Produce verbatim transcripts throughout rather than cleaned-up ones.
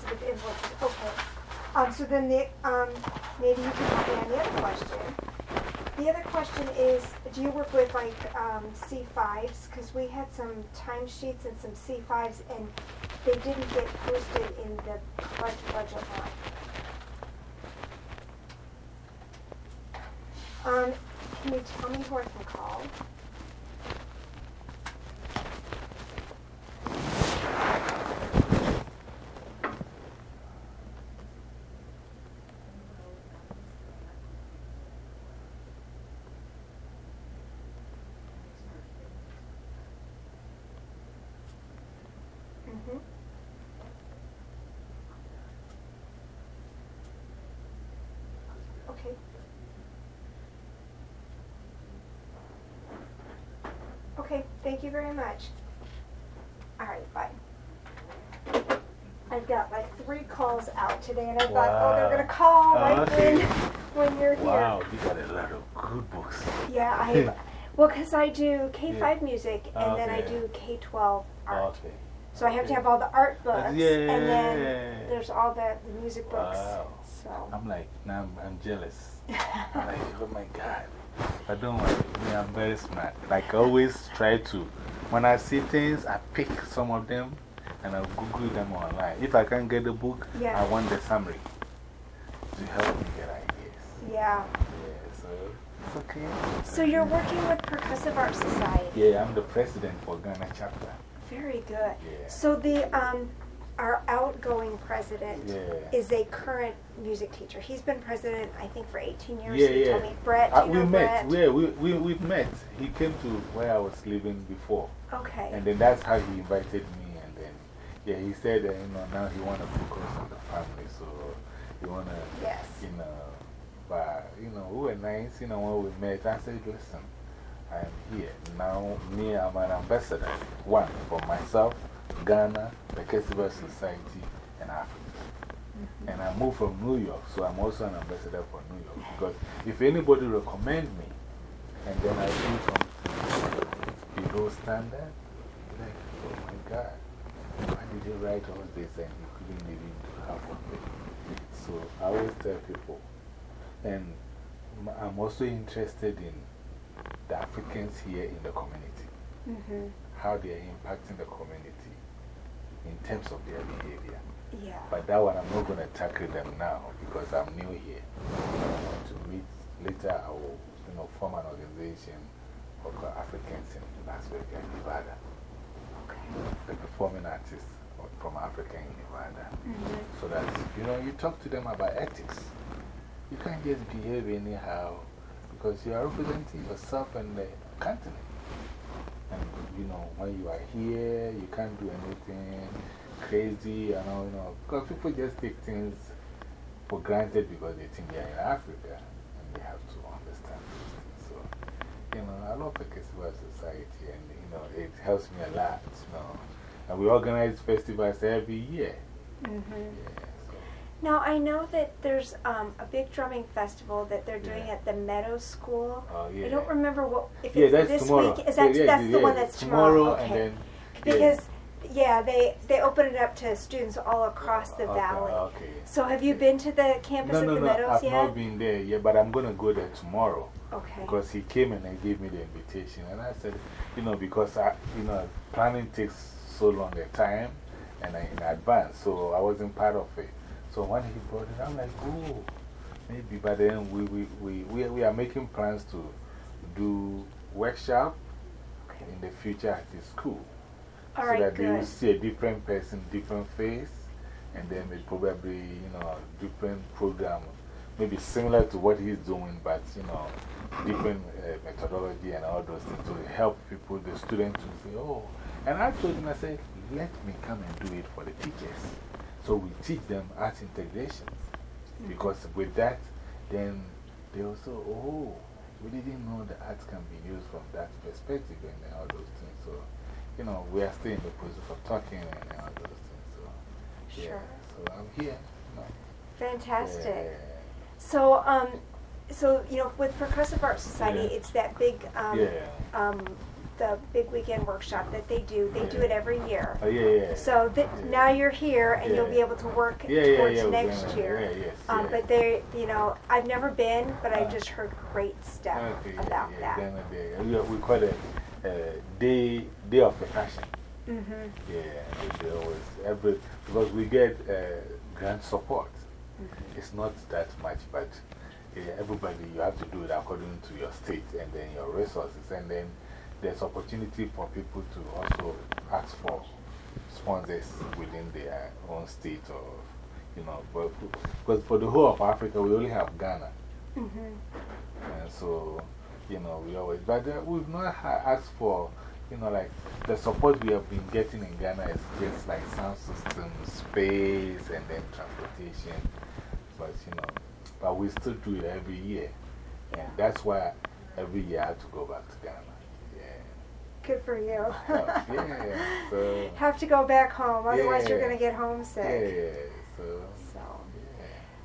with influences. Okay. Um, so then the, um, maybe you can help me on the other question. The other question is, do you work with like um, C fives? Because we had some timesheets and some C fives, and they didn't get posted in the correct budget line. Um, can you tell me who I can call? Mm-hmm. Okay. Okay, thank you very much. All right, bye. I've got like three calls out today, and I thought, oh, they're going to call right okay. when, when you're Wow, here. you got a lot of good books. Yeah, I well, because I do K five Yeah. music, and then I Okay. do K twelve art. Okay. So I have to have all the art books, Yeah. and then there's all the, the music books. Wow. So. I'm like, now I'm, I'm jealous. I'm like, oh my God. I don't want me, I'm very smart. Like, I always try to, when I see things, I pick some of them and I'll Google them online. If I can't get the book, Yeah. I want the summary to help me get ideas. Yeah. Yeah, so it's okay. So you're working with Percussive Art Society. Yeah, I'm the president for Ghana chapter. Very good. Yeah. So the um, our outgoing president Yeah. is a current music teacher. He's been president, I think, for eighteen years. Yeah, he yeah. told me. Brett, Uh, do you we know met. Brett? Yeah, we, we, we met. He came to where I was living before. Okay. And then that's how he invited me. And then, yeah, he said that, you know, now he want to focus on the family. So he want to, Yes. you know, but, you know, we were nice. You know, when we met, I said, listen, I'm here. Now, me, I'm an ambassador. One, for myself, Ghana, the Percussive Society, and Africa. Mm-hmm. And I moved from New York, so I'm also an ambassador for New York. Because if anybody recommend me, and then I do something below standard, like, oh my God, why did you write all this and you couldn't live into half of it? So I always tell people, and I'm also interested in the Africans here in the community, Mm-hmm. how they are impacting the community in terms of their behavior. Yeah. But that one, I'm not going to tackle them now because I'm new here. I want to meet later. I will, you know, form an organization for Africans in Las Vegas, Nevada. Okay. The performing artists from Africa in Nevada. Mm-hmm. So that, you know, you talk to them about ethics. You can't just behave anyhow because you are representing yourself and the continent. And, you know, when you are here, you can't do anything crazy, and all, you know, because people just take things for granted because they think they're in Africa and they have to understand these things. So, you know, I love the Percussive Society, and, you know, it helps me a lot, you know. And we organize festivals every year. Mm-hmm. Yeah, so. Now, I know that there's um, a big drumming festival that they're doing Yeah. at the Meadows School. Oh, yeah. I don't remember what, if Yeah, it's that's this tomorrow. week. Is that, Yeah, yeah, that's the yeah. one that's tomorrow? Tomorrow, Okay. and then. Yeah. Because, yeah, they, they open it up to students all across the Okay, valley. okay. So, have you been to the campus No, at no, the no, Meadows I've yet? not been there yet, but I'm going to go there tomorrow. Okay. Because he came and he gave me the invitation. And I said, you know, because I, you know, planning takes so long a time and I, in advance, so I wasn't part of it. So when he brought it, I'm like, oh, maybe. But then we, we, we, we, we are making plans to do workshop Okay. in the future at his school. All so right, that they will good. see a different person, different face, and then they probably, you know, different program, maybe similar to what he's doing, but, you know, different uh, methodology and all those things to help people, the students, to say, oh. And I told him, I said, let me come and do it for the teachers. So we teach them art integrations. Because with that, then they also, oh, we didn't know the art can be used from that perspective and all those things. So, you know, we are still in the process of talking and all those things. So, yeah. Sure. So I'm here. You know. Fantastic. Yeah. So, um, so, you know, with Percussive Art Society, Yeah. it's that big um, Yeah. um, the big weekend workshop that they do. They do it every year. Oh, yeah, yeah. So that yeah. now you're here and Yeah. you'll be able to work Yeah, yeah, towards yeah, next yeah, year. yeah, yes, um, yeah. But they, you know, I've never been, but I've Uh, just heard great stuff Okay, yeah, about yeah, that. Ghana Day. We, we call it uh, day, day of the Fashion. Mm-hmm. Yeah, they, they always, every, because we get uh, grant support. Mm-hmm. It's not that much, but yeah, everybody, you have to do it according to your state and then your resources. And then there's opportunity for people to also ask for sponsors within their own state or, you know, but because for the whole of Africa, we only have Ghana. Mm-hmm. And so, you know, we always, but uh, we've not ha asked for, you know, like the support we have been getting in Ghana is just like sound system, space, and then transportation. But, you know, but we still do it every year. And that's why every year I have to go back to Ghana. Yeah. Good for you. So, yeah. So, Have to go back home, otherwise you're Yeah. going to get homesick. yeah. So, So, yeah.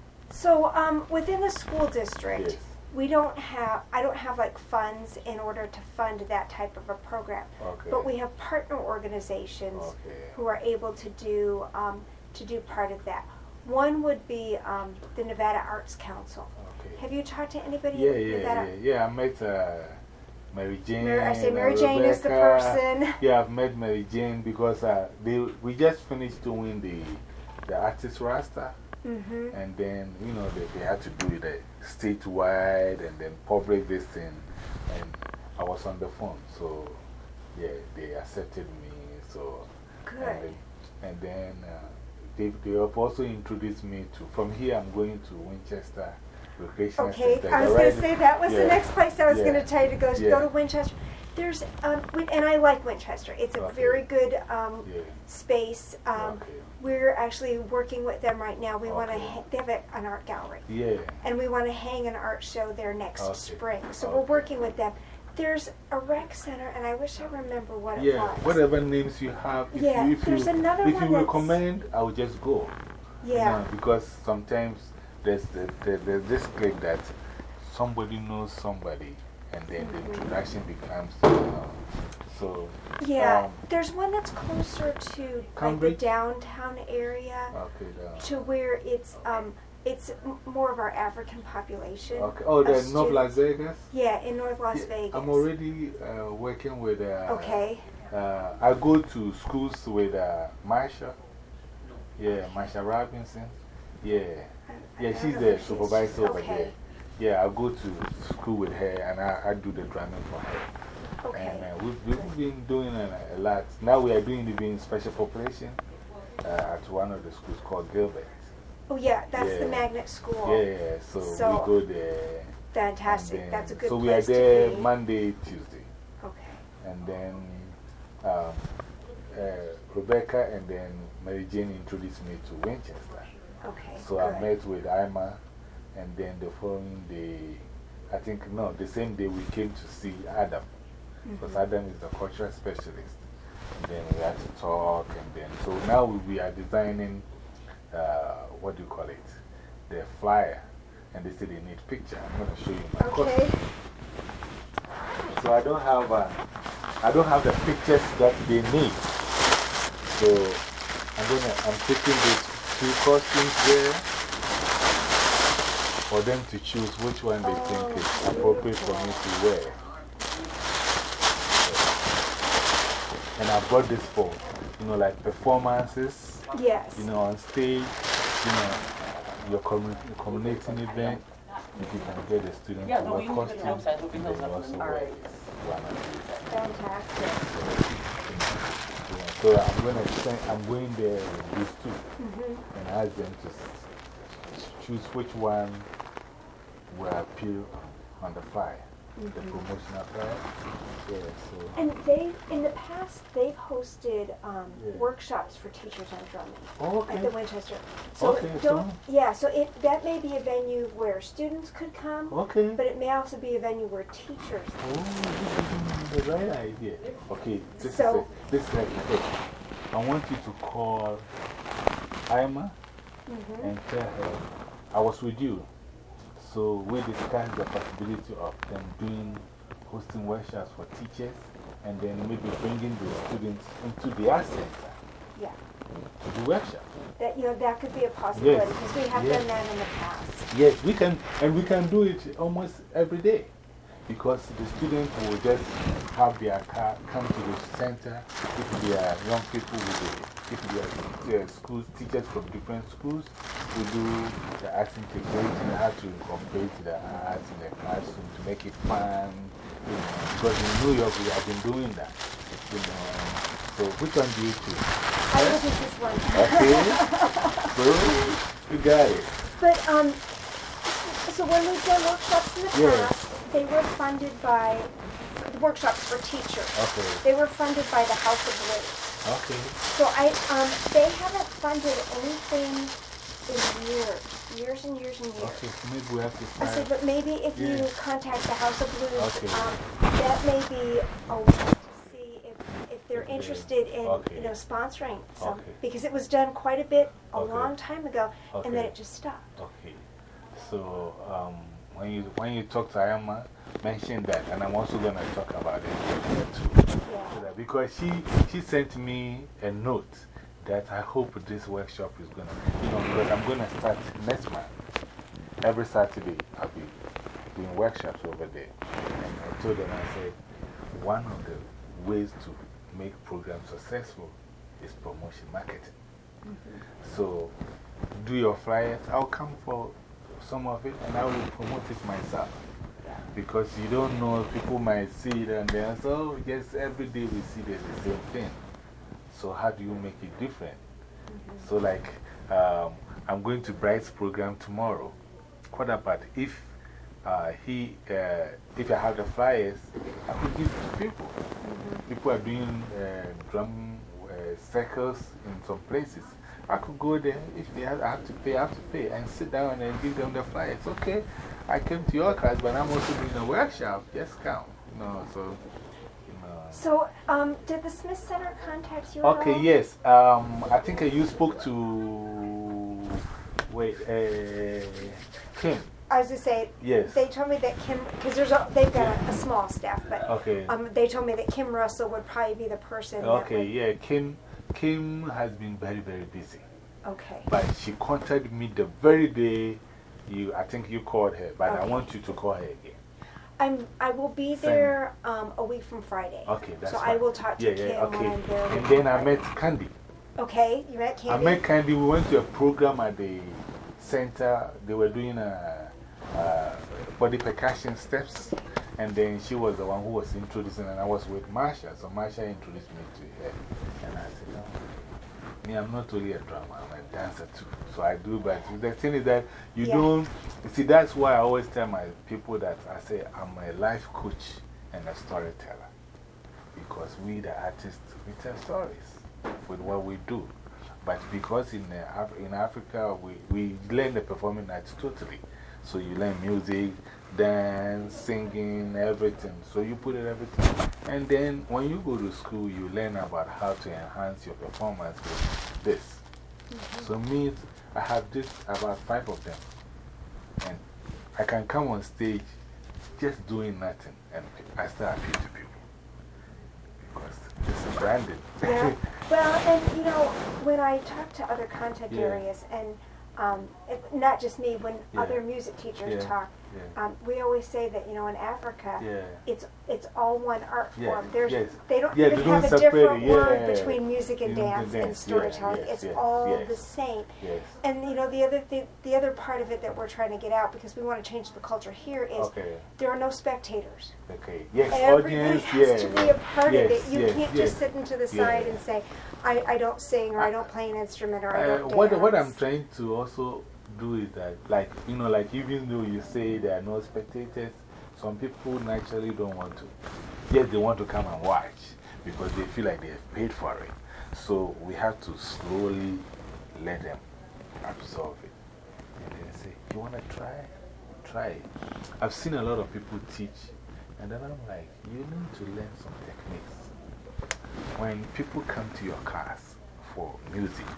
so um, within the school district, Yes. we don't have, I don't have like funds in order to fund that type of a program. Okay. But we have partner organizations Okay. who are able to do, um, to do part of that. One would be um, the Nevada Arts Council. Okay. Have you talked to anybody Yeah, in yeah, Nevada? yeah. Yeah, I met uh, Mary Jane. Mary, I say and, uh, Mary Jane is the Rebecca. person. Yeah, I've met Mary Jane because uh, they, we just finished doing the, the artist roster. Mm-hmm. And then, you know, they, they had to do it uh, statewide and then public this thing. And I was on the phone, so yeah, they accepted me. So, Good. And then, and then uh, they, they have also introduced me to, from here, I'm going to Winchester Recreational Okay, Center. I was They're going right- to say that was yeah, the next place I was going yeah, to tell you to go, yeah. go to Winchester. There's, um, Win- and I like Winchester. It's a Okay. very good um, Yeah. space. Um, Okay. We're actually working with them right now. We want to, Okay. ha they have a, an art gallery. Yeah. And we want to hang an art show there next Okay. spring. So Okay. we're working with them. There's a rec center, and I wish I remember what it Yeah, was. whatever names you have, if Yeah, you, if there's you, another if one you that's- recommend, I'll just go. You Yeah. know, because sometimes there's, the, the, there's this click that somebody knows somebody, and then the introduction becomes, you know, so. Yeah, um, there's one that's closer to like the Cambridge? downtown area, Okay, uh, to where it's um it's m- more of our African population. okay. Oh, of the North Las students. Vegas? Yeah, in North Las Yeah, Vegas. I'm already uh, working with. Uh, Okay. Uh, I go to schools with uh, Marsha. Yeah, Marsha Robinson. Yeah. I- I Yeah, don't she's know the if she's- supervisor over okay. there. Yeah, I go to school with her and I, I do the drumming for her. Okay. And uh, we've, we've been doing a, a lot. Now we are doing even special population uh, at one of the schools called Gilbert. Oh yeah, that's the Yeah. magnet school. Yeah, so, So- we go there. Fantastic. and That's a then- good So we are place there to be. Monday, Tuesday. Okay. And then um, uh, Rebecca and then Mary Jane introduced me to Winchester. Okay. So good. I met with Ima, and then the following day, I think, no, the same day we came to see Adam, because Mhm. Adam is the cultural specialist. And then we had to talk, and then, so now we, we are designing, uh, what do you call it? The flyer. And they say they need picture. I'm going to show you my Okay. costume. So I don't have, uh, I don't have the pictures that they need. So I'm going to, I'm taking these two costumes there for them to choose which one they think Oh, is appropriate for me to wear. And I bought this for, you know, like performances, Yes. you know, on stage, you know, your commu community event. If you can get a student Yeah, to no, wear we need to costume, get outside, we'll be and then you outside. also All wear right. one of these. Fantastic. Yeah, so I'm going to send, I'm going there with these two Mm-hmm. and ask them to s- choose which one will appear on the flyer, the Mhm. promotional flyer. Yeah, so. And they, in the past, they've hosted um, Yeah. workshops for teachers on drumming Oh, at the okay. Winchester. So Okay, don't, so- yeah, so it, that may be a venue where students could come, Okay. but it may also be a venue where teachers. Oh, this is the right idea. Okay, this So- is a, this is like this. I want you to call Ima Mhm. and tell her I was with you. So we discussed the possibility of them doing hosting workshops for teachers and then maybe bringing the students into their center Yeah. to do workshop. That, you know, that could be a possibility Yes. because we have Yes. done that in the past. Yes, we can, and we can do it almost every day. Because the students will just have their car come to the center. If they are young people, with the, if they are uh, schools, teachers from different schools, we do the arts integration, how to incorporate the arts in the classroom to make it fun. You know, because in New York, we have been doing that. You know, so which one do you choose? I will choose this one. Okay. So, you got it. But, um, so when we've done workshops in the Yeah. past, they were funded by, the workshops for teachers. Okay. They were funded by the House of Blues. Okay. So I, um, they haven't funded anything in years, years and years and years. Okay, so maybe we have to I start. said, but maybe if you Yeah. contact the House of Blues, Okay. um, that may be a way to see if, if they're Okay. interested in, Okay. you know, sponsoring some. Okay. Because it was done quite a bit, a Okay. long time ago, and then Okay. it just stopped. Okay. So, um, when you, when you talk to Ayama, mention that, and I'm also going to talk about it here too. Yeah. So that, because she, she sent me a note that I hope this workshop is going to, you know, because I'm going to start next month. Every Saturday, I'll be doing workshops over there. And I told them, I said, one of the ways to make programs successful is promotion marketing. So, do your flyers. I'll come for some of it and I will promote it myself. Because you don't know, people might see it and then, so just every day we see the same thing. So, how do you make it different? So, like, um, I'm going to Bright's program tomorrow. What about if uh, he, uh, if I have the flyers, I could give it to people. People are doing uh, drum uh, circles in some places. I could go there. If they have, I have to pay, I have to pay and sit down and give them the flyers. Okay, I came to your class, but I'm also doing a workshop. Just come. You know, so, you know. So, um, did the Smith Center contact you at all? Okay, yes. Um, I think uh, you spoke to, wait, uh, Kim. I was going to say, Yes. they told me that Kim, because there's a, they've got a, a small staff, but Okay. um, they told me that Kim Russell would probably be the person. Okay, that would, yeah. Kim, Kim has been very, very busy. Okay. But she contacted me the very day you, I think you called her, but I Okay. want you to call her again. I'm, I will be there um, a week from Friday. Okay, that's So fine. I will talk to yeah, Kim yeah, okay. when I'm there. a And week then from I Friday. met Candy. Okay, you met Candy? I met Candy. We went to a program at the center. They were doing a, a body percussion steps. And then she was the one who was introducing, and I was with Marsha. So Marsha introduced me to her. And I said, no, me, I'm not only a drummer, I'm a dancer too. So I do, but the thing is that you Yeah. don't, you see, that's why I always tell my people that I say I'm a life coach and a storyteller. Because we, the artists, we tell stories with what we do. But because in, uh, Af in Africa, we, we learn the performing arts totally. So you learn music, dance, singing, everything. So you put it everything. And then when you go to school, you learn about how to enhance your performance with this. Mm-hmm. So me, I have this, about five of them. And I can come on stage just doing nothing, and I still appeal to people. Because this is branded. Yeah. Well, and you know, when I talk to other contact Yeah. areas, and um, it, not just me, when Yeah. other music teachers Yeah. talk, Yeah. um, we always say that, you know, in Africa, Yeah. it's it's all one art Yeah, form. There's, yes. They don't Yeah, even they have don't a separate different it, word yeah. between music and Music and dance and dance, yeah, storytelling. yes, it's yes, all yes. the same. Yes. And, you know, the other, th the other part of it that we're trying to get out, because we want to change the culture here, is Okay. there are no spectators. Okay. Yes, Everybody audience, has yeah. to be a part yes, of it. You yes, can't yes. just sit into the Yeah. side and say, I, I don't sing, or I don't play an instrument, or I Uh, don't what, dance. what I'm trying to also do is that, like, you know, like even though you say there are no spectators, some people naturally don't want to. Yes, they want to come and watch because they feel like they have paid for it. So we have to slowly let them absorb it. And then say, you want to try? Try it. I've seen a lot of people teach, and then I'm like, you need to learn some techniques. When people come to your class for music,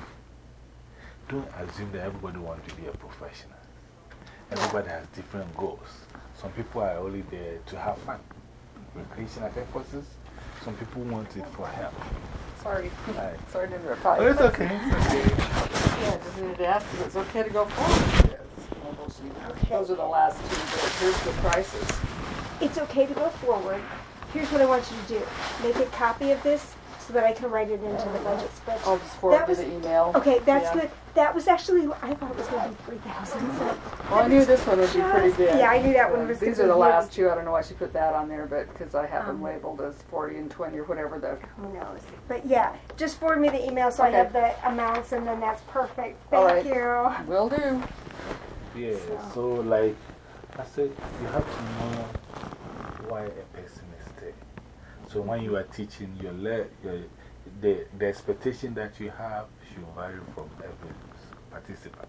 don't assume that everybody wants to be a professional. Everybody has different goals. Some people are only there to have fun, recreational purposes. some people want it for help. Sorry. Right. Sorry to interrupt. Oh, it's okay. It's okay. Yeah, I just needed to ask if it's okay to go forward. Yes. Well, those, Okay. those are the last two, but here's the prices. It's okay to go forward. Here's what I want you to do. Make a copy of this so that I can write it into the budget spreadsheet. I'll just forward That to was- the email. Okay, that's Yeah. good. That was actually, I thought it was going to be three thousand. Well, I knew this one would be pretty big. Yeah, I knew that one Uh, was These gonna are the be last huge. two. I don't know why she put that on there, but because I have them Um, labeled as forty and twenty or whatever the. Who knows? But yeah, just forward me the email so I Okay. have the amounts and then that's perfect. All Thank right. you. Will do. Yeah, So- so like I said, you have to know why a person is there. So when you are teaching, your le your, the, the expectation that you have should vary from every participant.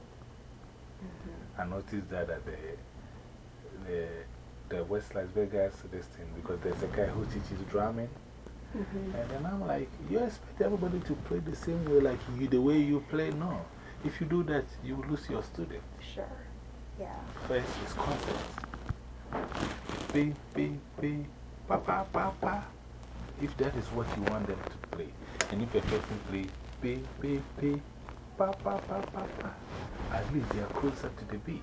I noticed that at the, the, the West Las Vegas this thing, because there's a guy who teaches drumming. Mhm. And then I'm like, you expect everybody to play the same way, like you, the way you play? No. If you do that, you will lose your student. Sure. Yeah. First is concepts. P, P, P, pa, pa, pa, pa. If that is what you want them to play, and if a person play P, P, P, pa, pa, pa, pa, pa, at least they are closer to the beat.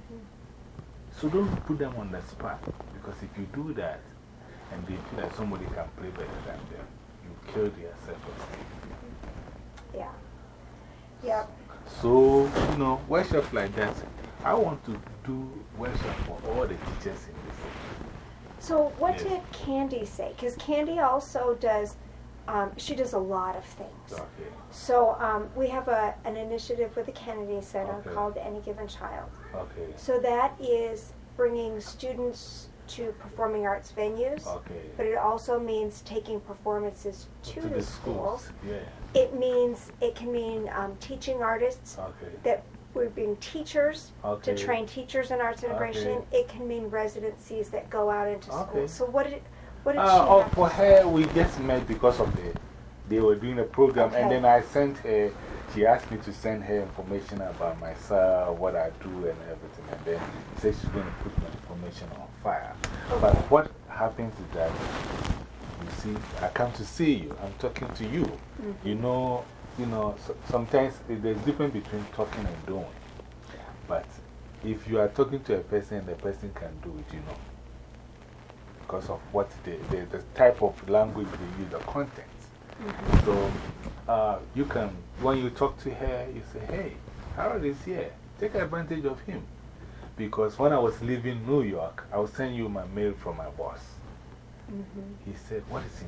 So don't put them on the spot, because if you do that, and they feel like somebody can play better than them, you kill their self-esteem. Yeah. Yeah. So, you know, workshop like that, I want to do workshop for all the teachers in this city. So what Yes. did Candy say? Because Candy also does, um, she does a lot of things. Okay. So um, we have a, an initiative with the Kennedy Center Okay. called Any Given Child. Okay. So that is bringing students to performing arts venues, Okay. but it also means taking performances to, To the, the schools. Yeah. It means, it can mean um, teaching artists, Okay. that we're being teachers Okay. to train teachers in arts integration. Okay. It can mean residencies that go out into Okay. schools. So what did, what did Uh, she oh, have for to say? her, we just met because of the, they were doing a program, Okay. and then I sent her, she asked me to send her information about myself, what I do, and everything, and then she said she's going to put my information on file. But what happens is that, you see, I come to see you, I'm talking to you. Mm-hmm. You know, you know, so, sometimes there's a difference between talking and doing. But if you are talking to a person and the person can do it, you know, because of what the, the, the type of language they use, the content. Mm-hmm. So uh, you can, when you talk to her, you say, hey, Harold is here. Take advantage of him. Because when I was leaving New York, I will send you my mail from my boss. Mm-hmm. He said, what is in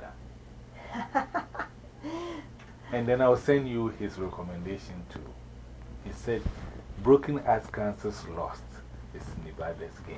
Nevada? And then I'll send you his recommendation too. He said, Broken Arts Council's lost. It's Nevada's game.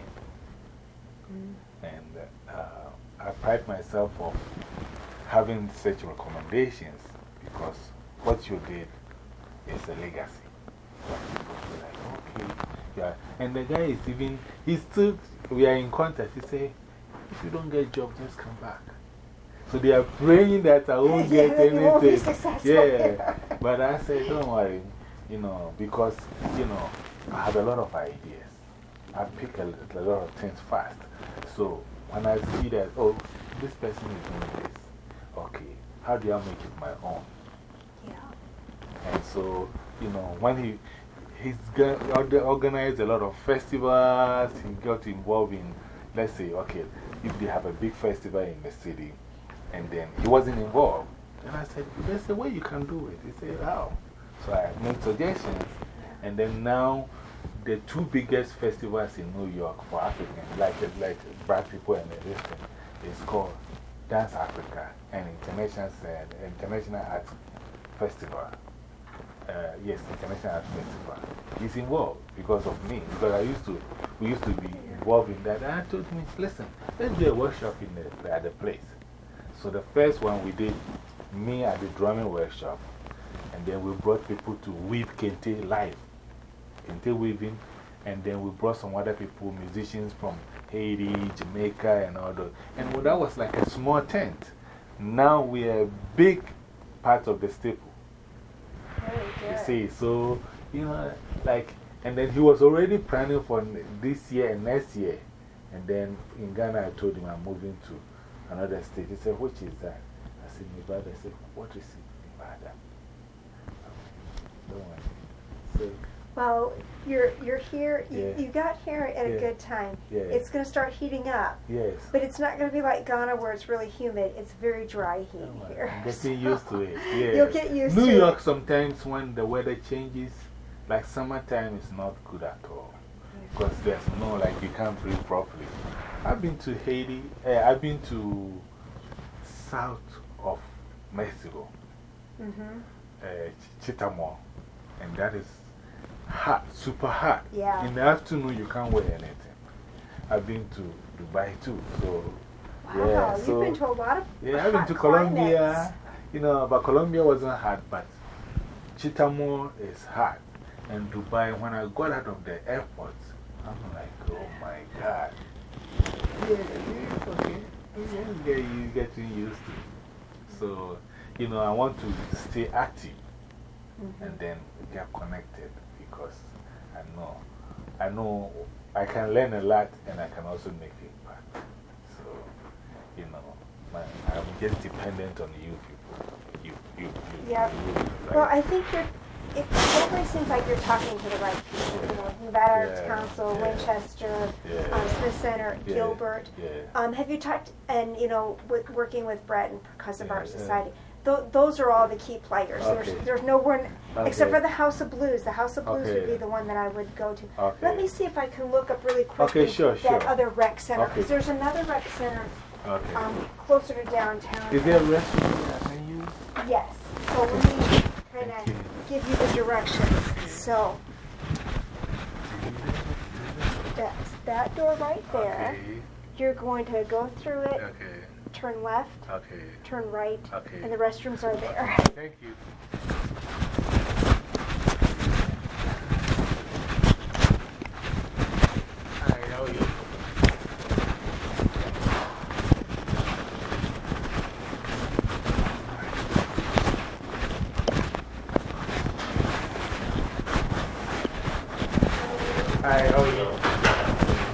Mm. And uh, I pride myself of having such recommendations because what you did is a legacy. So people feel like, okay, yeah. And the guy is even, he's still, we are in contact. He say, if you don't get a job, just come back. So they are praying that I won't Yeah, get that you won't be anything. successful. Yeah. But I said, don't worry, you know, because, you know, I have a lot of ideas. I pick a, a lot of things fast. So when I see that, oh, this person is doing this, okay, how do I make it my own? Yeah. And so, you know, when he, he's organized a lot of festivals, he got involved in, let's say, okay, if they have a big festival in the city, and then he wasn't involved. And I said, there's a way you can do it. He said, how? So I made suggestions, and then now the two biggest festivals in New York for Africans, like, like black people and everything, is called Dance Africa and International, uh, International Arts Festival. Uh, yes, International Arts Festival. He's involved because of me, because I used to, we used to be involved in that. And I told him, listen, let's do a workshop in the, at the place. So the first one we did, me at the drumming workshop, and then we brought people to weave kente live, kente weaving, and then we brought some other people, musicians from Haiti, Jamaica, and all those. And that was like a small tent. Now we are a big part of the staple. Very You good. see, so, you know, like, and then he was already planning for this year and next year. And then in Ghana, I told him I'm moving to another state. He said, which is that? I said, Nevada. I said, what is it? Nevada. Don't worry. So, Well, you're, you're here, you, Yeah. you got here at Yeah. a good time. Yeah. It's going to start heating up. yes. But it's not going to be like Ghana where it's really humid. It's very dry heat Don't worry. here. I'm getting used to it. Yeah. You'll get used New to York, it. sometimes when the weather changes, like summertime is not good at all. Because there's no, like, you can't breathe properly. I've been to Haiti, uh, I've been to south of Mexico, Mm-hmm. uh, Ch- Chitamor, and that is hot, super hot. Yeah. In the afternoon, you can't wear anything. I've been to Dubai too, so. Wow, yeah, you've so, been to a lot of yeah, I've been hot to Colombia, climates. you know, but Colombia wasn't hot, but Chitamor is hot. And Dubai, when I got out of the airport, I'm like, oh my God. Yeah, yeah, it's okay. Yeah, yeah, you're getting used to it. So, you know, I want to stay active Mm-hmm. and then get connected because I know, I know I can learn a lot and I can also make impact. So, you know, my, I'm just dependent on you people. You, you, you. Yep. you, right? Well, I think you're, it definitely seems like you're talking to the right people. You know, Nevada Arts Yeah, Council, yeah. Winchester, Yeah. um, Smith Center, Yeah, Gilbert. Yeah. Um, have you talked, and you know, with, working with Brett and Percussive Yeah, Art yeah. Society, th those are all the key players. Okay. There's, there's no one, except Okay. for the House of Blues. The House of Blues would Okay. be the one that I would go to. Okay. Let me see if I can look up really quickly Okay, sure, that sure. other rec center. Because Okay. there's another rec center Okay. um, closer to downtown. Is there a restaurant I can use? Yes. So let me kind Thank you. of give you the directions. So that's that door right there. Okay. You're going to go through it, Okay. turn left, Okay. turn right, Okay. and the restrooms are there. Thank you. Hi, how are you? Hi, how are you?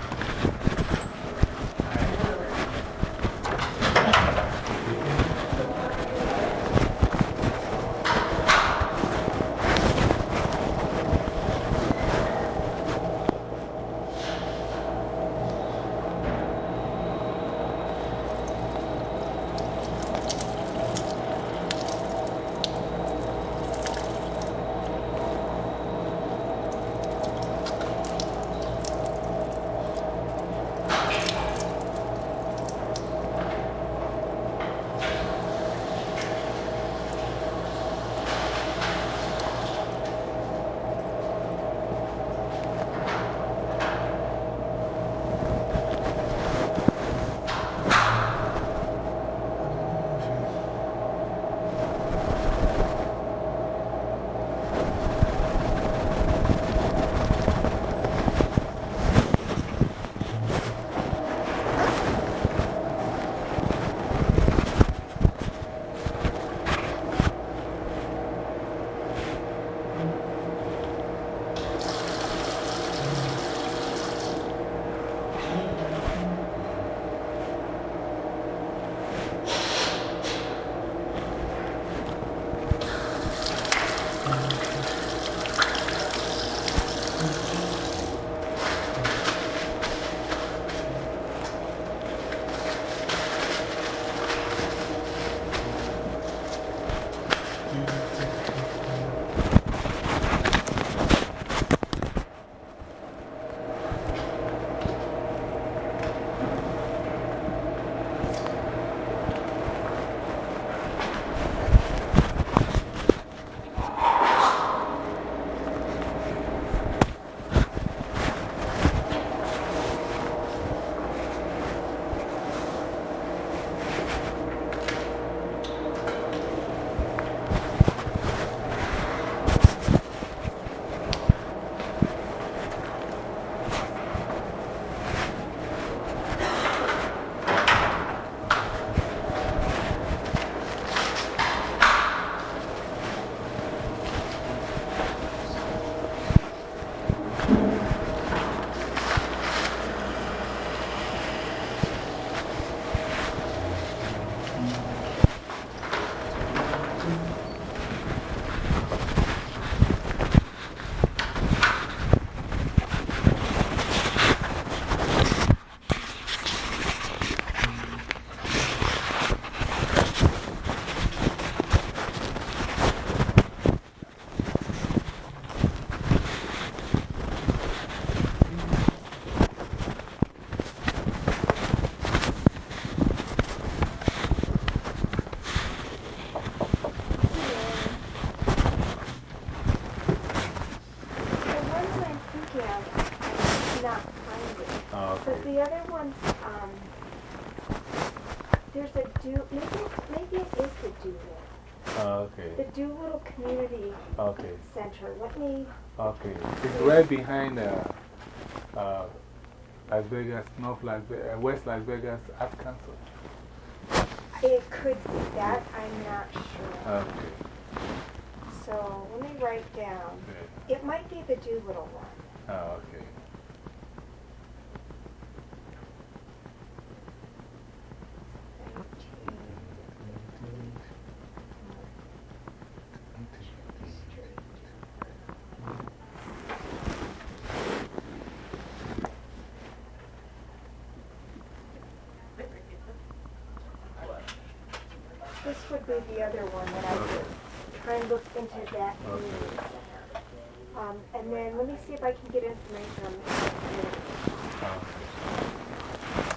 Yeah, I'm not finding. Oh, But okay. the other ones, um, there's a do, maybe, it's- maybe it is the Doolittle. Oh, The okay. Doolittle Community Okay. Center. Let me, Okay. It's right behind uh, uh, Las Vegas, North Las Vegas, West Las Vegas Art Council. it could be that, I'm not sure. Okay. So let me write down. Good. It might be the Doolittle one. Oh, okay. This would be the other one that I would try and look into that community center. Um, and then let me see if I can get information on this. Okay.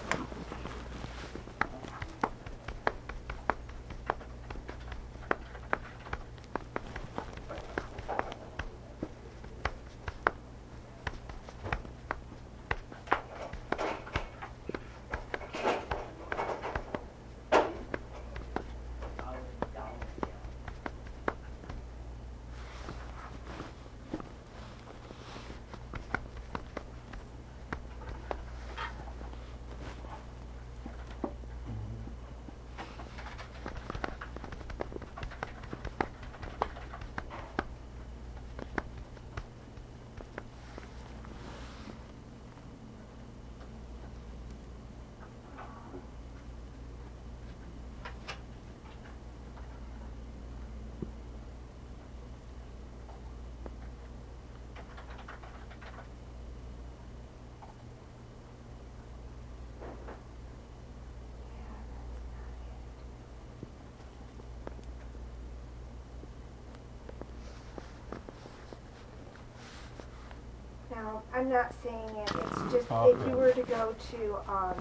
Now, I'm not saying it, it's just if Okay. you were to go to um,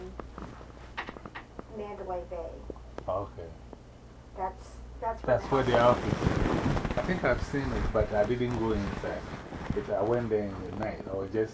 Mandalay Bay, Okay. that's, that's where That's the where the house office is. I think I've seen it, but I didn't go inside. It, I went there in the night. I was just,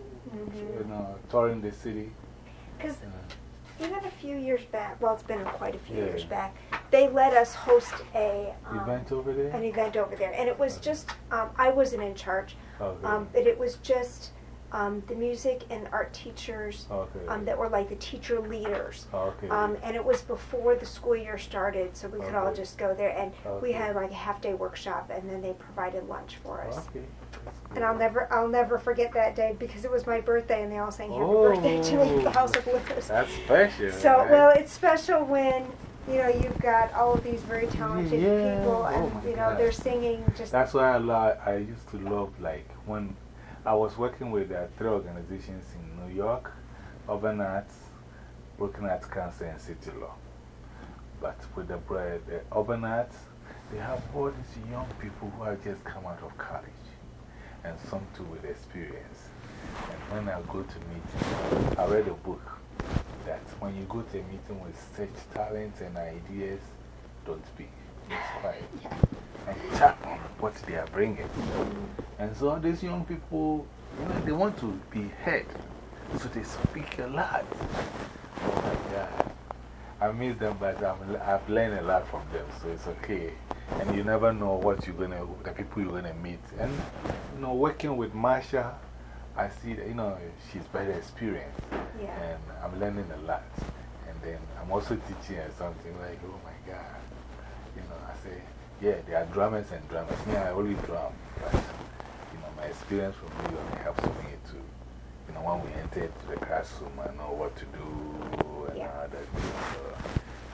you know, touring the city. Because You know. even a few years back, well, it's been quite a few Yeah. years back, they let us host a um, Event over there? an event over there. And it was just, um, I wasn't in charge, Okay. um, but it was just um, the music and art teachers Okay. um, that were like the teacher leaders. Okay. Um, and it was before the school year started, so we could all Okay. just go there. And we Okay. had like a half day workshop, and then they provided lunch for us. Okay. That's And good. I'll never, I'll never forget that day because it was my birthday, and they all sang happy Oh. birthday to me at the House of Blues. That's special. So, right? well, it's special when, you know, you've got all of these very talented Yeah. people, Oh and, my you know, God. they're singing just. That's why I, lo I used to love, like, when I was working with uh, three organizations in New York: Urban Arts, Broken Arts Council, and City Law. But with the, bro- the Urban Arts, they have all these young people who have just come out of college, and some too with experience. And when I go to meetings, I read a book that when you go to a meeting with such talents and ideas, don't speak. Just quiet. Yeah. And chat on what they are bringing. And so all these young people, you know, they want to be heard. So they speak a lot. Oh my God. I miss them, but I'm, I've learned a lot from them, so it's okay. And you never know what you're going to, the people you're going to meet. And, you know, working with Marsha, I see that, you know, she's very experienced. Yeah. And I'm learning a lot. And then I'm also teaching her something like, oh my God. You know, I say, yeah, there are drummers and drummers. Me, I only drum. But, you know, my experience from New York helps me to, you know, when we enter into the classroom, I know what to do and Yeah. all that. So,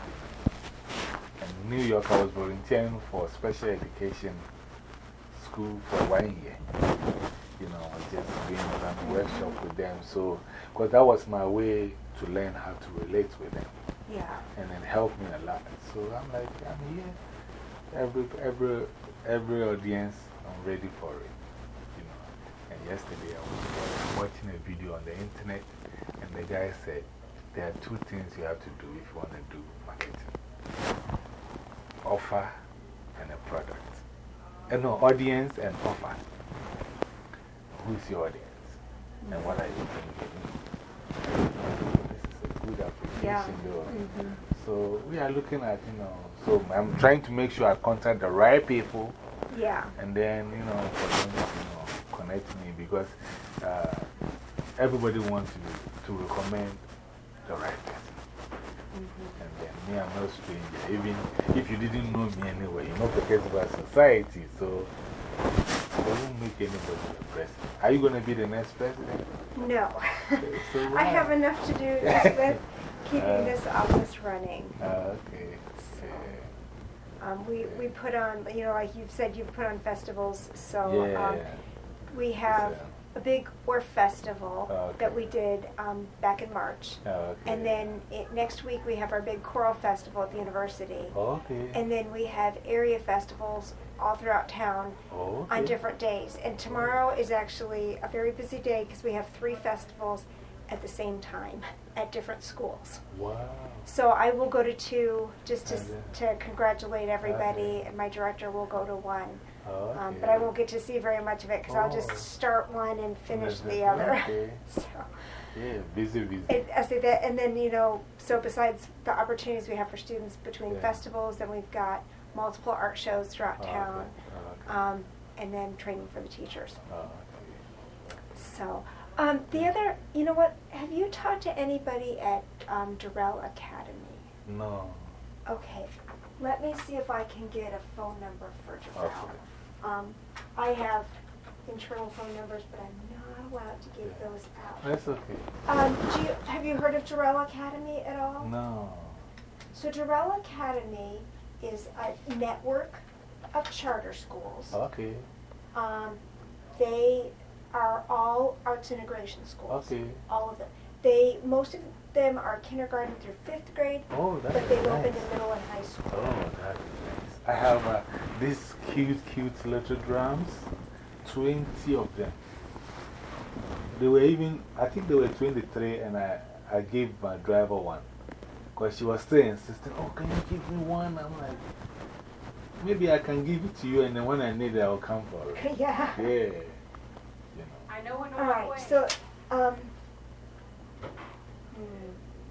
in New York, I was volunteering for special education school for one year. You know, I was just doing some workshop with them. So, because that was my way to learn how to relate with them. Yeah. And it helped me a lot. So I'm like, I'm here. Every, every, every audience, I'm ready for it. You know. And yesterday I was watching a video on the internet, and the guy said, there are two things you have to do if you want to do marketing: offer and a product. And no, audience and offer. Who is your audience? and what are you thinking? This is a good application, Yeah. though. Mm-hmm. So we are looking at, you know, so I'm trying to make sure I contact the right people. Yeah. And then, you know, for them to, you know, connect me because uh, everybody wants to, to recommend the right person. Mm-hmm. And then me, I'm no stranger. Even if you didn't know me anyway, you know, because of our society, so it won't make anybody the president. Are you going to be the next president? No. So I why? have enough to do just with keeping Uh, this office running. Uh, okay. So, Yeah. um, we, we put on, you know, like you've said, you've put on festivals. So Yeah. um, we have a big Orf festival Okay. that we did um, back in March. Okay. And then it, next week we have our big choral festival at the university. Okay. And then we have area festivals all throughout town okay. on different days. And tomorrow is actually a very busy day because we have three festivals at the same time at different schools. Wow. So I will go to two just to, s- Okay. to congratulate everybody, Okay. and my director will go to one. Okay. Um, but I won't get to see very much of it because I'll Oh. just start one and finish Okay. the other. Okay. So. Yeah, busy, busy. It, I say that, and then, you know, so besides the opportunities we have for students between Yeah. festivals, then we've got multiple art shows throughout Okay. town, Okay. um, and then training for the teachers. Okay. So, um, the other, you know what, have you talked to anybody at um, Durrell Academy? No. Okay, let me see if I can get a phone number for Durrell. Okay. Um, I have internal phone numbers, but I'm not allowed to give Yeah. those out. That's okay. Um, do you, have you heard of Durrell Academy at all? No. So Durrell Academy is a network of charter schools. Okay. Um, they are all arts integration schools. Okay. All of them. They, most of them are kindergarten through fifth grade, Oh, that's but they've nice. opened in middle and high school. Oh, that's nice. I have uh, these cute, cute little drums, twenty of them. They were even, I think they were twenty-three, and I, I gave my driver one. Because she was still insisting, oh, can you give me one? I'm like, maybe I can give it to you, and then when I need it, I'll come for it. Yeah. Yeah. You know. I know when All I'm right. away. So, um, hmm.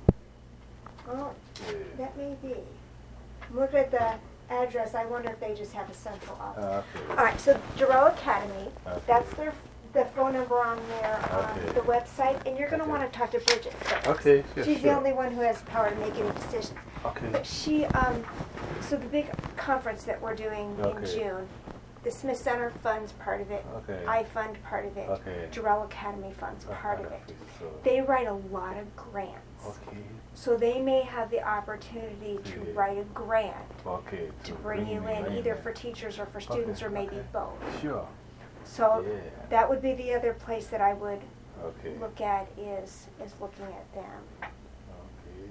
Well, Yeah. that may be. Look at the address. I wonder if they just have a central office. Uh, okay. All right, so Durrell Academy, Okay. that's their, the phone number on their, um, Okay. the website, and you're gonna Okay. wanna talk to Bridget first. Okay, yeah, She's the sure. only one who has the power to make any decisions. Okay. But she, um, so the big conference that we're doing in Okay. June, the Smith Center funds part of it. Okay. I fund part of it. Okay. Durrell Academy funds Okay, part of it. so- They write a lot of grants. Okay. So they may have the opportunity to Yeah. write a grant Okay. to bring you in, either for teachers or for students, Okay, or maybe okay. both. Sure. So Yeah. that would be the other place that I would Okay. look at is, is looking at them. Okay.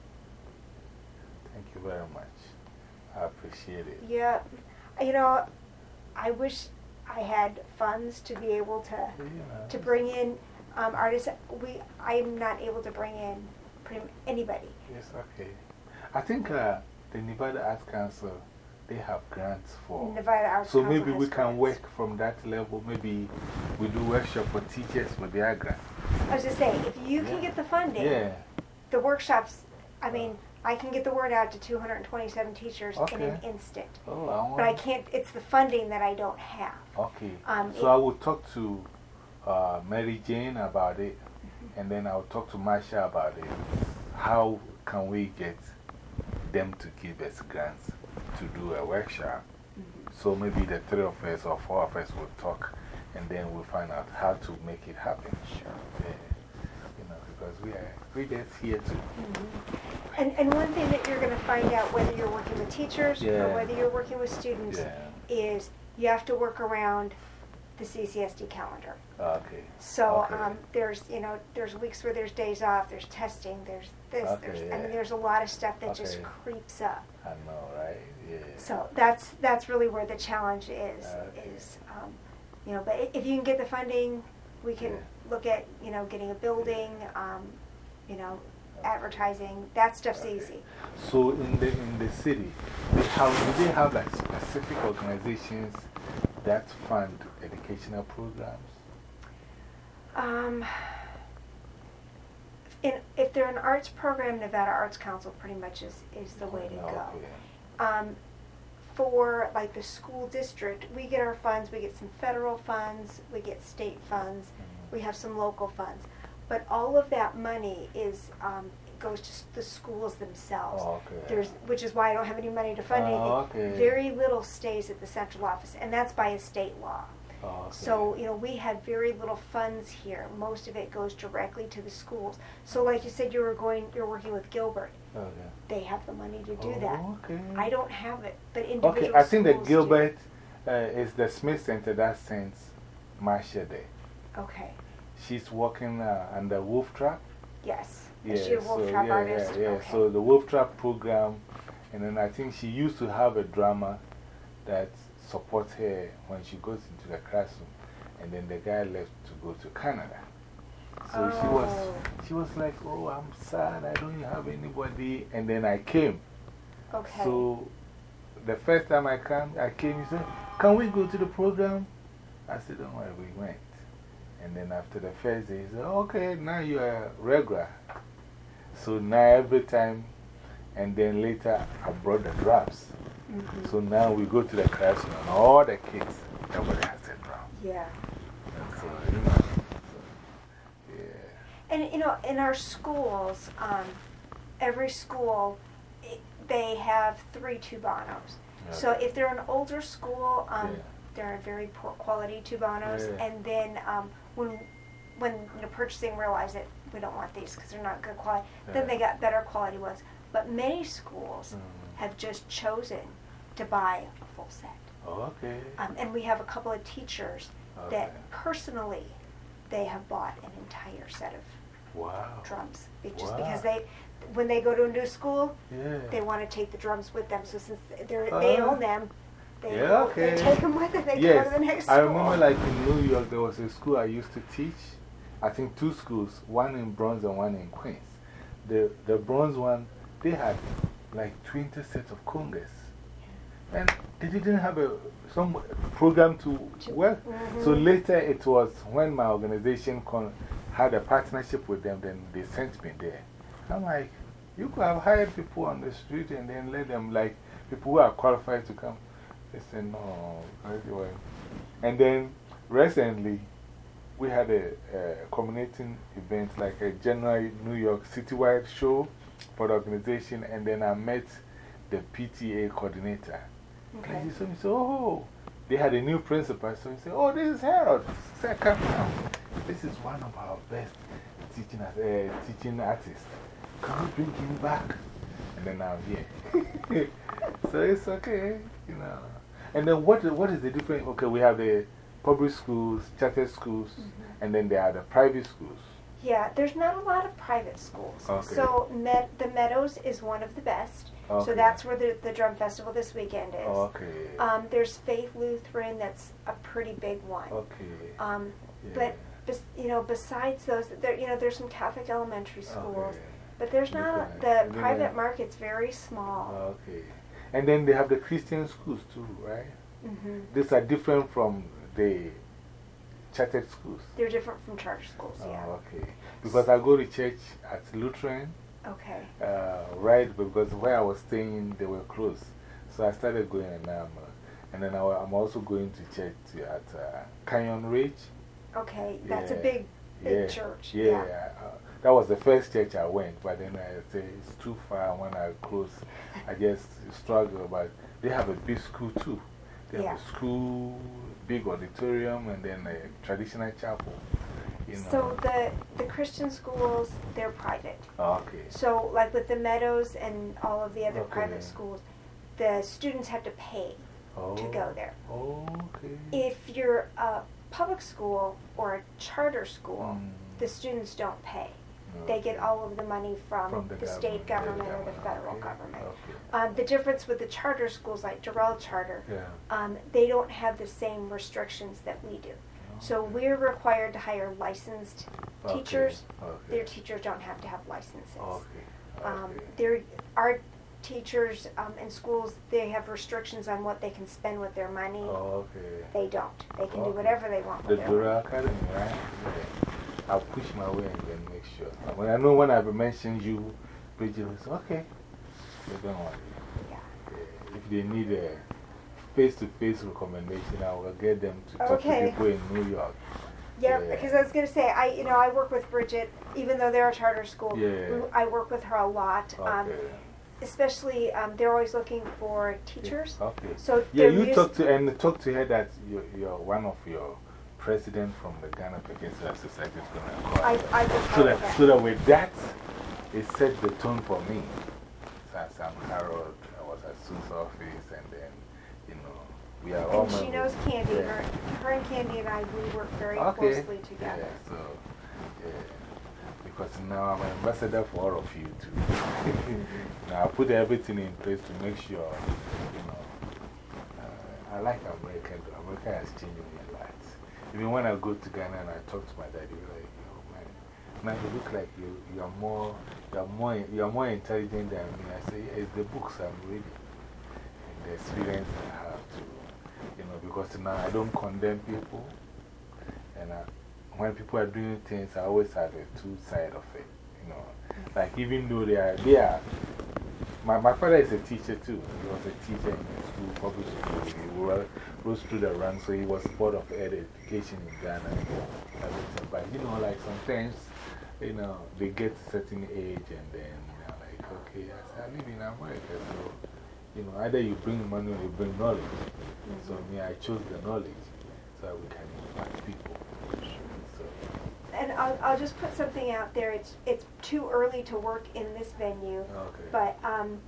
Thank you very much. I appreciate it. Yeah, you know, I wish I had funds to be able to, You know, to bring in um, artists. We, I'm not able to bring in pretty m- anybody. Yes, okay. I think uh, the Nevada Arts Council, they have grants for. Nevada Arts So Council maybe has we can grants. work from that level. Maybe we do workshop for teachers with their grant. I was just saying, if you can Yeah. get the funding, Yeah. the workshops, I mean, I can get the word out to two hundred twenty-seven teachers in an Okay. instant. Oh, I want. But I can't, it's the funding that I don't have. Okay. Um, So it- I will talk to uh, Mary Jane about it, Mm-hmm. and then I'll talk to Marsha about it. How can we get them to give us grants to do a workshop? Mm-hmm. So maybe the three of us or four of us will talk, and then we'll find out how to make it happen. Sure. Yeah. You know, because we are, we're just here to. And, and one thing that you're going to find out whether you're working with teachers Yeah. or whether you're working with students Yeah. is you have to work around the C C S D calendar. Okay. So Okay. um, there's, you know, there's weeks where there's days off, there's testing, there's this, Okay, there's, I yeah. mean, there's a lot of stuff that just Okay. creeps up. I know, right? Yeah. So that's, that's really where the challenge is, Okay. is, um, you know, but i- if you can get the funding, we can Yeah. look at, you know, getting a building, um, you know, advertising, that stuff's Okay. easy. So in the, in the city, they have, do they have like specific organizations that fund educational programs? Um, in, if they're an arts program, Nevada Arts Council pretty much is, is the way to go. Okay. Um, for like the school district, we get our funds, we get some federal funds, we get state funds, we have some local funds. But all of that money is, um, goes to s- the schools themselves. Oh, okay. There's, which is why I don't have any money to fund Oh, anything. okay. Very little stays at the central office, and that's by a state law. Oh, okay. So, you know, we have very little funds here. Most of it goes directly to the schools. So like you said, you were going, you're working with Gilbert. Okay. They have the money to do Oh, that. okay. I don't have it, but individual Okay, I think that schools Gilbert uh, is the Smith Center that sends Marcia there. do. Okay, She's working uh, on the Wolf Trap. yes. Yeah, Is she a wolf so, trap yeah, artist? Yeah, yeah. Okay. So the Wolf Trap program, and then I think she used to have a drama that supports her when she goes into the classroom. And then the guy left to go to Canada. So she was, Oh. she was like, oh, I'm sad, I don't have anybody. And then I came. Okay. So the first time I came, I came, he said, can we go to the program? I said, don't worry, we went. And then after the first day, he said, okay, now you are regular. So now every time, and then later I brought the drums. Mhm. So now we go to the classroom and all the kids, everybody has a drum. Yeah. And so, you know, so, yeah. And, you know, in our schools, um, every school, I they have three tubanos. So Okay. if they're an older school, um, Yeah. they're very poor quality tubanos. Yeah. And then um, when when you know, purchasing realized that we don't want these because they're not good quality, then Yeah. they got better quality ones. But many schools Mhm. have just chosen to buy a full set. Okay. Um, and we have a couple of teachers Okay. that personally they have bought an entire set of Wow. drums be- just Wow. because they, when they go to a new school, Yeah. they want to take the drums with them. So since they're, they Uh, own them, they, yeah, own- they okay. take them with them. They Yes, go to the next I school. remember like in New York, there was a school I used to teach. I think two schools, one in Bronx and one in Queens. The, the Bronx one, they had like twenty sets of congas. And they didn't have a, some program to work. Mhm. So later it was when my organization con had a partnership with them, then they sent me there. I'm like, you could have hired people on the street and then let them, like, people who are qualified to come. They said, no. Anyway. And then recently, we had a, a culminating event, like a January New York citywide show for the organization, and then I met the P T A coordinator. Okay. And he said, oh, they had a new principal. So he said, oh, this is Harold. I said, come now. This is one of our best teaching, uh, teaching artists. Can we bring him back? And then I'm here. So it's okay, you know. And then what, what is the difference? Okay, we have the public schools, charter schools, Mhm. and then there are the private schools. Yeah, there's not a lot of private schools. Okay. So Med the Meadows is one of the best. Okay. So that's where the, the drum festival this weekend is. Okay. Um, there's Faith Lutheran, that's a pretty big one. Okay. Um, Yeah. But, bes you know, besides those, there, you know, there's some Catholic elementary schools. Okay. But there's not, Different. the And then private the- market's very small. Okay. And then they have the Christian schools too, right? Mhm. These are different from the chartered schools. They're different from charter schools, yeah. Oh, okay. Because I go to church at Lutheran, Okay. uh, right? Because where I was staying, they were closed. So I started going and now I'm, uh, and then I, I'm also going to church at uh, Canyon Ridge. Okay, that's a Yeah. big, big Yeah. church. Yeah. Uh, that was the first church I went, but then I said it's too far. When I close, I just struggle. But they have a big school too. They have Yeah. a school, big auditorium, and then a traditional chapel. You know. So the, the Christian schools, they're private. Okay. So like with the Meadows and all of the other Okay. private schools, the students have to pay Oh. to go there. Oh, okay. If you're a public school or a charter school, Mm. the students don't pay. Okay. They get all of the money from, From the, the state government, government the or the government, federal okay, government. okay. Um, the difference with the charter schools like Durrell Charter, Yeah. um, they don't have the same restrictions that we do. So we're required to hire licensed Okay, teachers. okay. Their teachers don't have to have licenses. Okay. Um, okay. there, our teachers um, in schools, they have restrictions on what they can spend with their money. Oh, okay. They don't. They can do Okay. whatever they want The with their Dura money. Academy, right? Yeah. I'll push my way and then make sure. When I know when I've mentioned you, Bridget will say, okay, they don't worry. Yeah. Uh, if they need a face to face recommendation, I will get them to talk Okay. to people in New York. Yeah, Yeah. because I was going to say, I, you know, I work with Bridget, even though they're a charter school. Yeah. we- I work with her a lot. Um, Okay. especially, um, they're always looking for teachers. Okay. So Yeah, they're you mus- talk to, and talk to her that you're, you're one of your president from the Ghana Pekinsu Society is going to call. I, I just So told that, her so that with that, it set the tone for me. So as I'm Harold, I was at Sue's office, and then, you know, we are all And she knows members. Candy. Yeah. Her, her and Candy and I, we work very Okay. closely together. Yeah, so, yeah. Because now I'm an ambassador for all of you too. Now I put everything in place to make sure, you know, uh, I like America. America has changed me a lot. Even when I go to Ghana and I talk to my dad, he'll be like, oh man, now you look like you, you, are more, you, are more, you are more intelligent than me. I say, yeah, it's the books I'm reading and the experience I have to, you know, because now I don't condemn people. And I, when people are doing things, I always have a two side of it. You know, like even though they are, they are my, my father is a teacher too. He was a teacher in the school, public school. He ro- rose through the ranks, so he was board of ed education in Ghana. And everything. But you know, like sometimes, you know, they get a certain age and then they're like, okay, I, said, I live in America, so, you know, either you bring money or you bring knowledge. So, me, I chose the knowledge so we can impact people. So, And I'll, I'll just put something out there. It's, it's too early to work in this venue. okay. But um,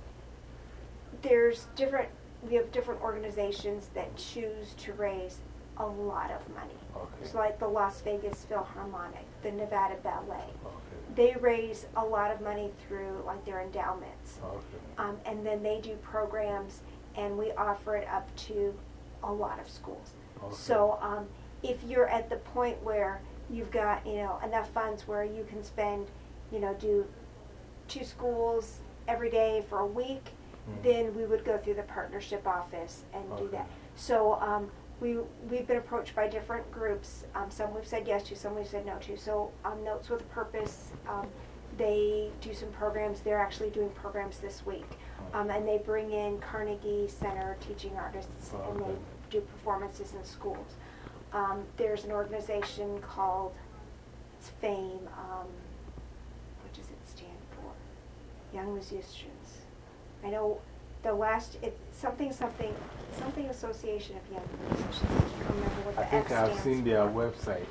there's different, we have different organizations that choose to raise a lot of money. Okay. It's like the Las Vegas Philharmonic, the Nevada Ballet. Okay. They raise a lot of money through like their endowments. Okay. Um, and then they do programs and we offer it up to a lot of schools. Okay. So um, if you're at the point where you've got, you know, enough funds where you can spend, you know, do two schools every day for a week, Mm. then we would go through the partnership office and do Okay. that. So um, we, we've been approached by different groups. Um, some we've said yes to, some we've said no to. So um, Notes with a Purpose, um, they do some programs. They're actually doing programs this week. Um, and they bring in Carnegie Center teaching artists Oh, and okay. they do performances in schools. Um, there's an organization called, it's FAME, um, what does it stand for? Young Musicians. I know the last, it's something, something, something Association of Young Musicians. I can't remember what the I think F I've stands seen their for. website.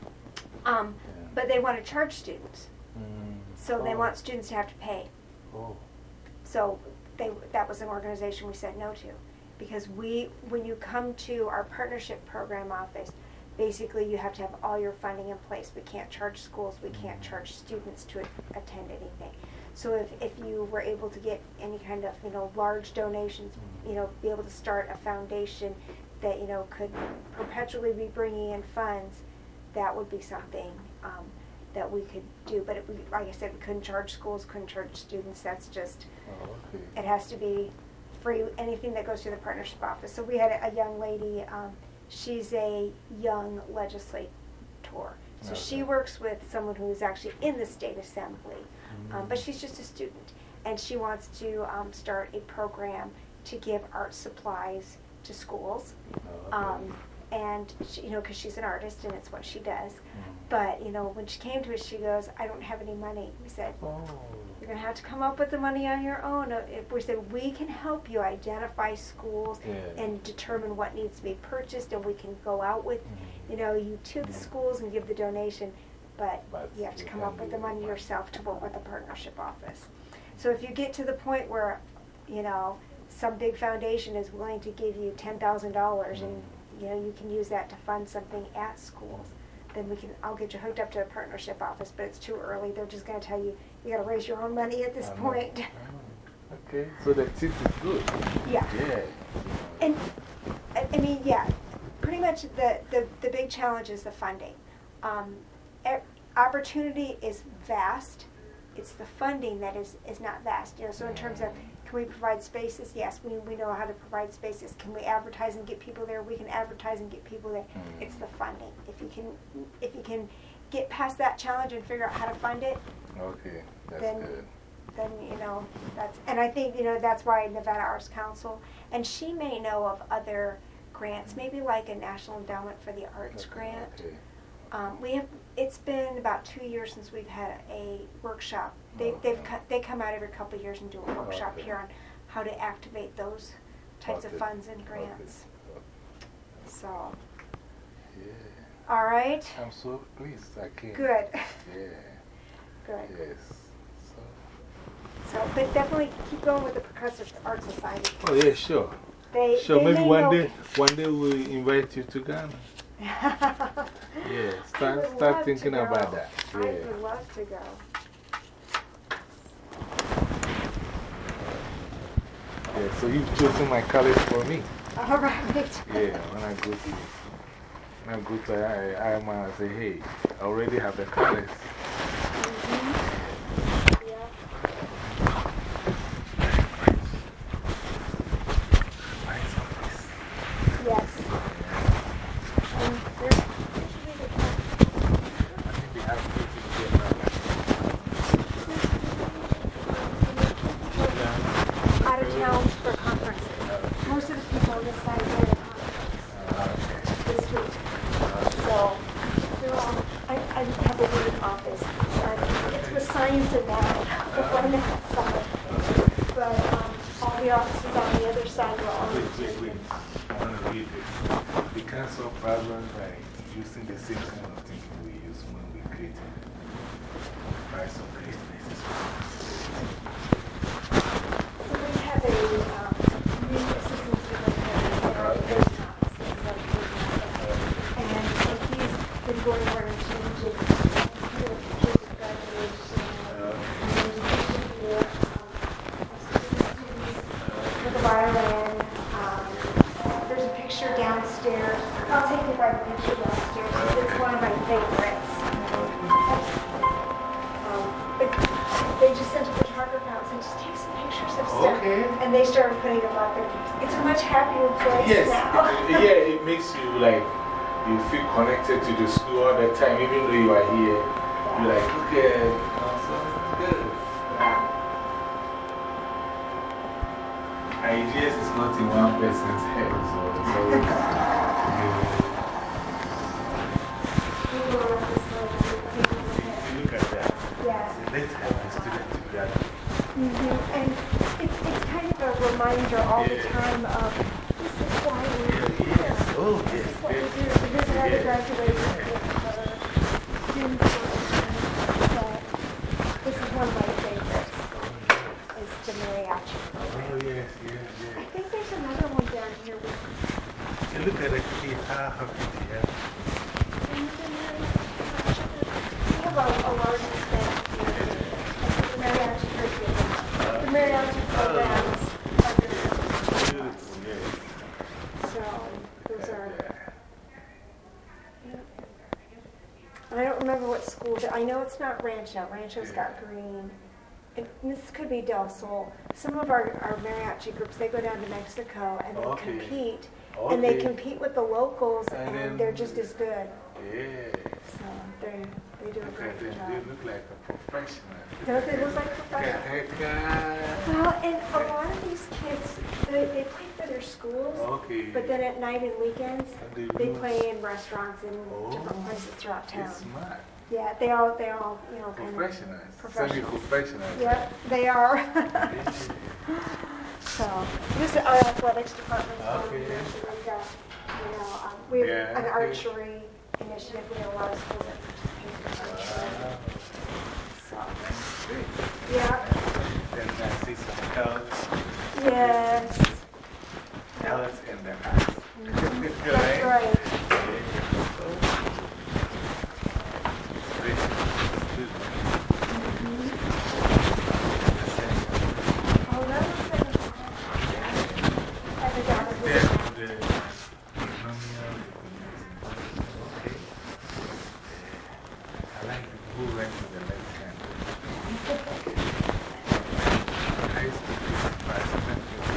Um, Yeah. but they want to charge students. Mm. So they Oh. want students to have to pay. Oh. So they, that was an organization we said no to. Because we, when you come to our partnership program office, basically you have to have all your funding in place. We can't charge schools, we can't charge students to a- attend anything. So if, if you were able to get any kind of, you know, large donations, you know, be able to start a foundation that, you know, could perpetually be bringing in funds, that would be something um, that we could do. But it, we, like I said, we couldn't charge schools, couldn't charge students. That's just, Oh, okay. it has to be free, anything that goes through the partnership office. So we had a, a young lady, um, she's a young legislator. So Okay. she works with someone who is actually in the state assembly, um, but she's just a student. And she wants to um, start a program to give art supplies to schools. Oh, okay. Um, and, she, you know, because she's an artist and it's what she does. Mm. But, you know, when she came to us, she goes, I don't have any money. We said, Oh. you're going to have to come up with the money on your own. Uh, If we said, we can help you identify schools Yeah. and determine what needs to be purchased, and we can go out with, Mhm. you know, you to the Mhm. schools and give the donation, but, But you have to you come can't up with do the money it. yourself to work with the partnership office. So if you get to the point where, you know, some big foundation is willing to give you ten thousand dollars and, you know, you can use that to fund something at schools, then we can, I'll get you hooked up to the partnership office, but it's too early. They're just going to tell you, you got to raise your own money at this I know. point. Oh, okay, so the tip is good. Yeah. Yeah. And, I I mean, yeah, pretty much the, the, the big challenge is the funding. Um, e- opportunity is vast. It's the funding that is, is not vast. You know, so in terms of, can we provide spaces? Yes, we, we know how to provide spaces. Can we advertise and get people there? We can advertise and get people there. Mm. It's the funding. If you can, if you can get past that challenge and figure out how to fund it, Okay, that's then, good. then, you know, that's, and I think, you know, that's why Nevada Arts Council, and she may know of other grants, maybe like a National Endowment for the Arts Okay, grant. okay. Um, we have, it's been about two years since we've had a workshop. They, Okay. they've, co- they come out every couple of years and do a workshop Okay. here on how to activate those types of Okay. funds and Okay. grants. So, Yeah. all right, I'm so pleased I came. good, Yeah, good. yes. So. So, but definitely keep going with the Percussive Art Society. Oh, yeah, sure. They, Sure, they maybe may one know- day, one day we'll invite you to Ghana. Yeah, I start, would love start to thinking go. about that. I Yeah. would love to go. Yeah, so you've chosen my colors for me. All right. Yeah, when I go to, when I go to I, I'm uh, say, hey, I already have the colors. Mhm. Yeah. Find someplace. Yes. And there's usually the I think they have meetings here now. out of town for conferences. Most of the people on this side go to conferences this week. So, they're all, I, I have a weird office. Um, it's with signs and that, but one outside. But um, all the offices on the other side are all. Wait, wait, wait. I want to read this. We can solve problems by using the same kind of thinking we use when we create by some great places. So we have a um, new assistant superintendent in our business office. This is our business office. And so he's been going around and changing computer pictures of graduation. And he's here, um, assistant students with a violin. Um, there's a picture downstairs. I'll take you by the picture downstairs. It's one of my favorites. Um, but they just sent a photographer out and said, just take some pictures of stuff. Okay. And they started putting them up. And it's a much happier place Yes, now. it- yeah, it makes you like, you feel connected to the school all the time, even though you are here. You're like, okay, uh, so it's good. Ideas is not in one person's head, so it's always good. People are like this, like, people's head. Look at that. Yeah. Let's have the student together. Mhm. And it's, it's kind of a reminder all the Yeah. time of this is why we're here. Yes, oh, This yes. is what we yes. do. So here's another Yeah. graduation with uh, students. But this is one of my favorites, is the mariachi Oh, program. yes, yes, I yes. think there's another one down here with And look at the kid, how happy they are. we have a, a large extent here. The mariachi curriculum. The mariachi programs are good. Beautiful, yes. So those are. I don't remember what school, but I know it's not Rancho. Rancho's got green. And this could be Del Sol. Some of our, our mariachi groups, they go down to Mexico and they Okay. compete. And they Okay. compete with the locals, And and, then- they're just as good. Yeah. So they they do a Look great at them, job. they look like a professional. Don't they look like Look professionals? at that guy. Well, and a lot of these kids, they, they play for their schools, Okay. but then at night and weekends, And they do- play in restaurants in Oh. different places throughout town. It's smart. Yeah, they all, they all, you know, kind of. Professionals. Professionals. Semi-professionals. Yep, they are. Yeah. So, this is our athletics department. Okay. So we've got, you know, um, we have Yeah, an okay. archery initiative. We have a lot of schools that participate in archery. So, Great. yeah, Then I see some health, yes, health and the arts. that's right. Oh, that was kind of I think that was really nice. I like the who went to the left hand. I used to be surprised when people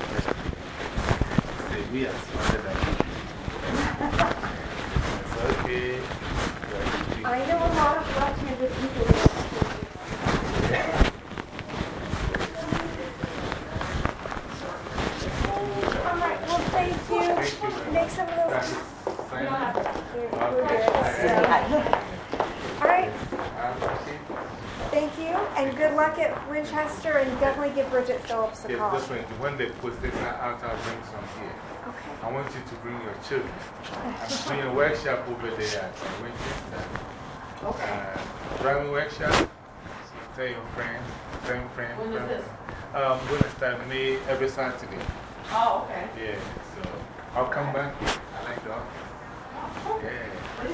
say, we are smarter than you. It's okay. I know left-handed ukulele. All right, well, thank you. Make some of those. You're- we're good, so. All right. Thank you, and good luck at Winchester, and definitely give Bridget Phillips a Yeah, call. this one, when they post this out, I'll bring some here. Okay. I want you to bring your children. I'm doing a workshop over there at Winchester. Uh, driving workshop. So tell your friends, tell your friends. When is friends. this? Um, I'm going to start May every Saturday. Oh, okay. Yeah, so I'll come back. I like the office. Yeah.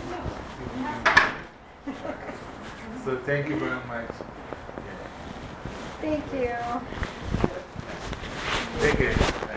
So thank you very much. Yeah. Thank you. Take care.